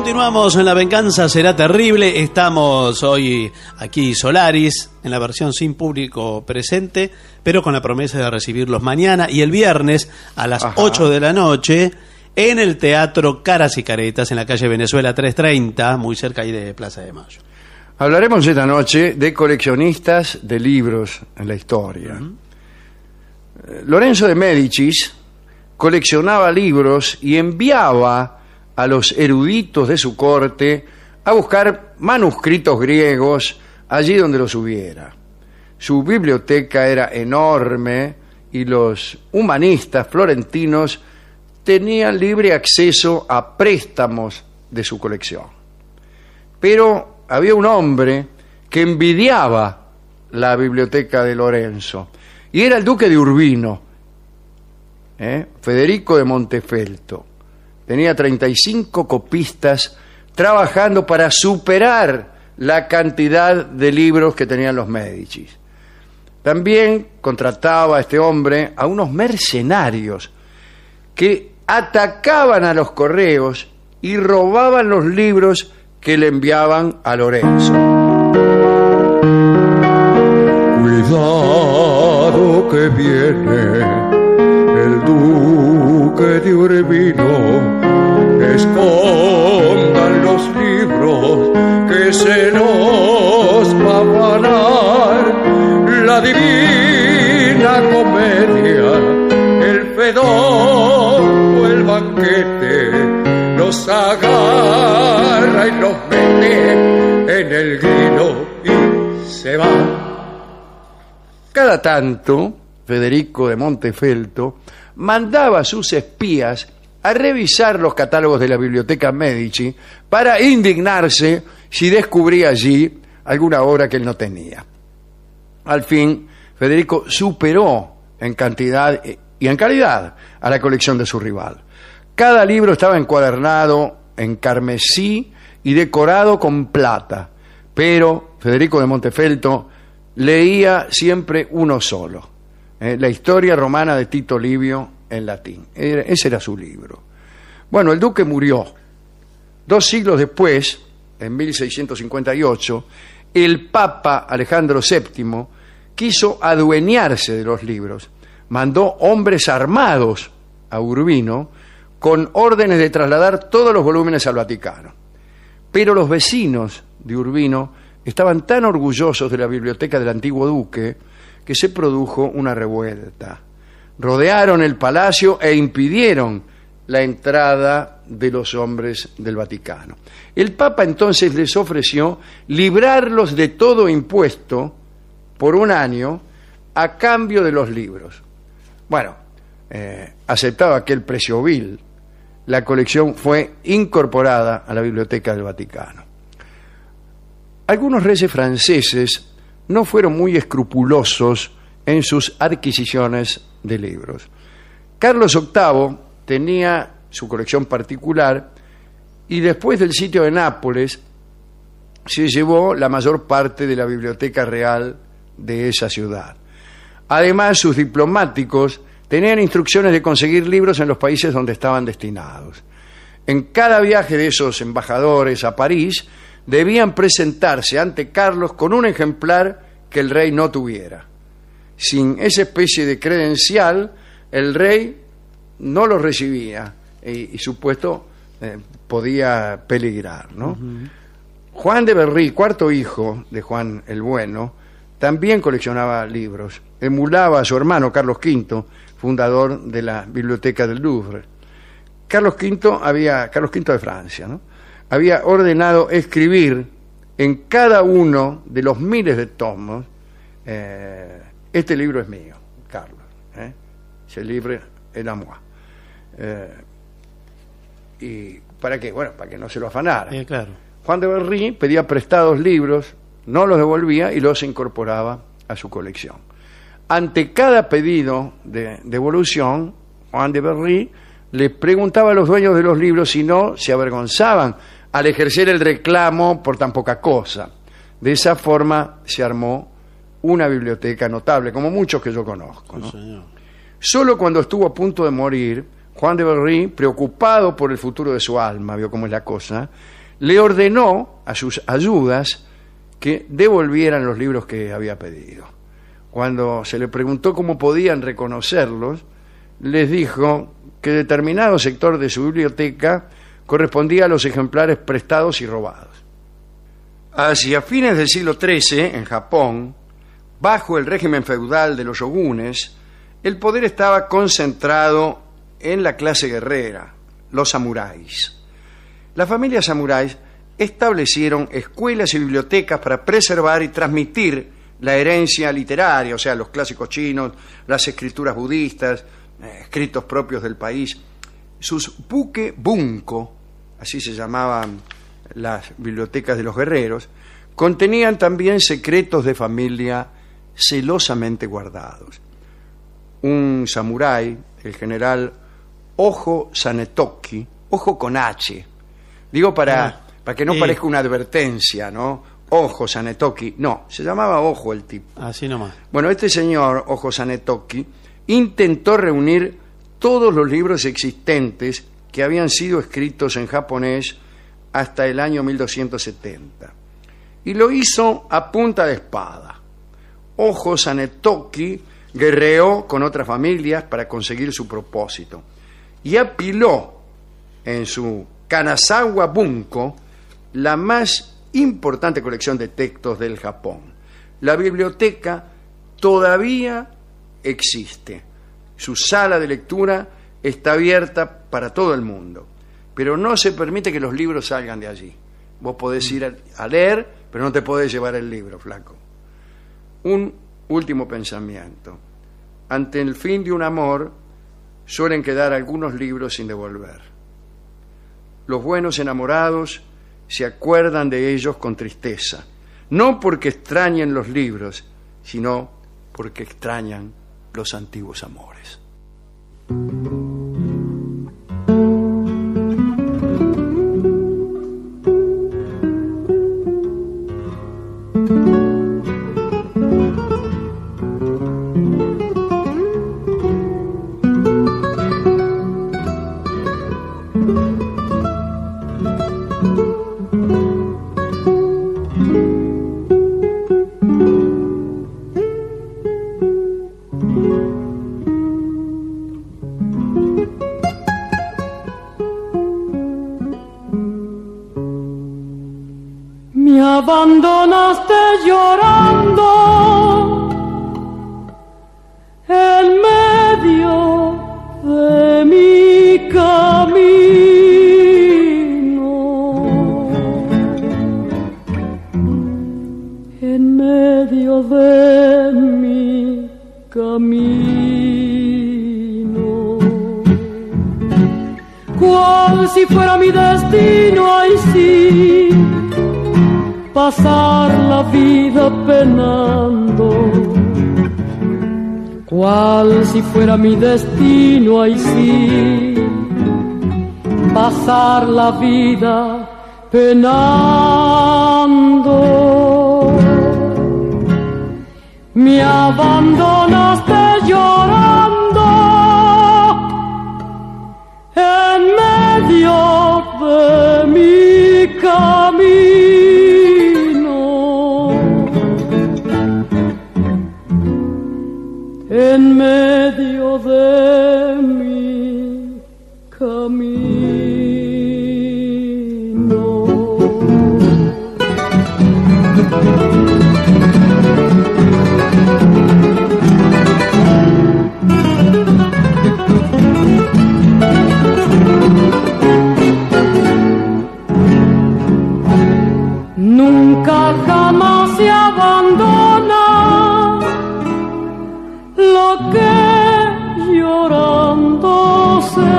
Continuamos en La Venganza Será Terrible. Estamos hoy aquí Solaris en la versión sin público presente, pero con la promesa de recibirlos mañana y el viernes a las 8 de la noche en el Teatro Caras y Caretas en la calle Venezuela 330, muy cerca ahí de Plaza de Mayo. Hablaremos esta noche de coleccionistas de libros en la historia. Lorenzo de Médicis coleccionaba libros y enviaba a los eruditos de su corte a buscar manuscritos griegos allí donde los hubiera. Su biblioteca era enorme y los humanistas florentinos tenían libre acceso a préstamos de su colección. Pero había un hombre que envidiaba la biblioteca de Lorenzo y era el duque de Urbino, Federico de Montefeltro. Tenía 35 copistas trabajando para superar la cantidad de libros que tenían los Médicis. También contrataba a este hombre a unos mercenarios que atacaban a los correos y robaban los libros que le enviaban a Lorenzo. Cuidado que viene el duque de Urbino, escondan los libros que se nos va a ganar la divina comedia, el fedor o el banquete, los agarra y los mete en el grino y se va. Cada tanto, Federico de Montefeltro mandaba a sus espías a revisar los catálogos de la biblioteca Medici para indignarse si descubría allí alguna obra que él no tenía. Al fin, Federico superó en cantidad y en calidad a la colección de su rival. Cada libro estaba encuadernado en carmesí y decorado con plata, pero Federico de Montefeltro leía siempre uno solo, la historia romana de Tito Livio en latín. Ese era su libro. Bueno, el duque murió. 2 siglos después, en 1658, el Papa Alejandro VII quiso adueñarse de los libros. Mandó hombres armados a Urbino con órdenes de trasladar todos los volúmenes al Vaticano. Pero los vecinos de Urbino estaban tan orgullosos de la biblioteca del antiguo duque que se produjo una revuelta. Rodearon el palacio e impidieron la entrada de los hombres del Vaticano. El Papa entonces les ofreció librarlos de todo impuesto por 1 año a cambio de los libros. Bueno, aceptado aquel precio vil, la colección fue incorporada a la Biblioteca del Vaticano. Algunos reyes franceses no fueron muy escrupulosos en sus adquisiciones de libros. Carlos VIII tenía su colección particular y después del sitio de Nápoles se llevó la mayor parte de la biblioteca real de esa ciudad. Además, sus diplomáticos tenían instrucciones de conseguir libros en los países donde estaban destinados. En cada viaje de esos embajadores a París debían presentarse ante Carlos con un ejemplar que el rey no tuviera. Sin esa especie de credencial, el rey no lo recibía y su puesto podía peligrar, ¿no? Juan de Berry, cuarto hijo de Juan el Bueno, también coleccionaba libros. Emulaba a su hermano Carlos V, fundador de la Biblioteca del Louvre. Carlos V de Francia, ¿no?, había ordenado escribir en cada uno de los miles de tomos: este libro es mío, Carlos. Ce livre est à moi. ¿Y para qué? Bueno, para que no se lo afanara. Claro. Juan de Berry pedía prestados libros, no los devolvía y los incorporaba a su colección. Ante cada pedido de devolución, Juan de Berry le preguntaba a los dueños de los libros si no se avergonzaban al ejercer el reclamo por tan poca cosa. De esa forma se armó una biblioteca notable, como muchos que yo conozco, ¿no? Sí, solo cuando estuvo a punto de morir, Juan de Berry, preocupado por el futuro de su alma, vio cómo es la cosa, le ordenó a sus ayudas que devolvieran los libros que había pedido. Cuando se le preguntó cómo podían reconocerlos, les dijo que determinado sector de su biblioteca correspondía a los ejemplares prestados y robados. Hacia fines del siglo XIII, en Japón, bajo el régimen feudal de los shogunes, el poder estaba concentrado en la clase guerrera, los samuráis. Las familias samuráis establecieron escuelas y bibliotecas para preservar y transmitir la herencia literaria, o sea, los clásicos chinos, las escrituras budistas, escritos propios del país. Sus buke bunko, así se llamaban las bibliotecas de los guerreros, contenían también secretos de familia celosamente guardados. Un samurái, el general Ojo Sanetoki, ojo con H, digo para que no parezca una advertencia, ¿no? Ojo Sanetoki, no, se llamaba Ojo el tipo. Así nomás. Bueno, este señor, Ojo Sanetoki, intentó reunir todos los libros existentes que habían sido escritos en japonés hasta el año 1270. Y lo hizo a punta de espada. Ojo Sanetoki guerreó con otras familias para conseguir su propósito y apiló en su Kanazawa Bunko la más importante colección de textos del Japón. La biblioteca todavía existe. Su sala de lectura está abierta para todo el mundo, pero no se permite que los libros salgan de allí. Vos podés ir a leer, pero no te podés llevar el libro, flaco. Un último pensamiento. Ante el fin de un amor, suelen quedar algunos libros sin devolver. Los buenos enamorados se acuerdan de ellos con tristeza, no porque extrañen los libros, sino porque extrañan los antiguos amores. Abandonaste llorando en medio de mi camino, en medio de mi camino, cual si fuera mi destino, ay sí, pasar la vida penando, cual si fuera mi destino, ay sí, pasar la vida penando. Me abandonaste llorando en medio de mi camino, en medio de mi camino. Nunca jamás se abandona lo que llorando se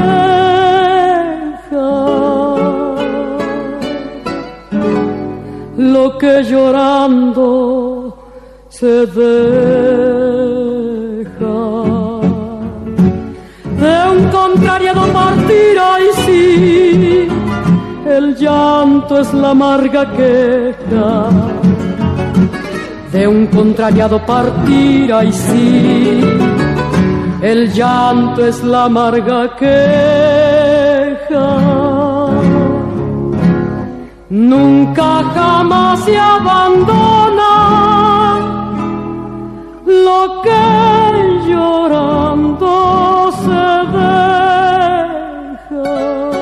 deja, lo que llorando se deja. De un contrariado partir, ay sí, el llanto es la amarga queja. De un contrariado partir, ay sí, el llanto es la amarga queja. nunca jamás se abandona. Lo que llorando se deja,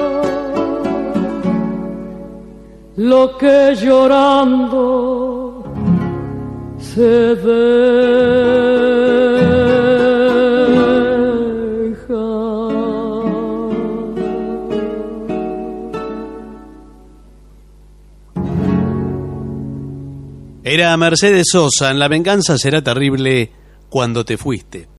lo que llorando se deja. Era Mercedes Sosa en La venganza será terrible cuando te fuiste.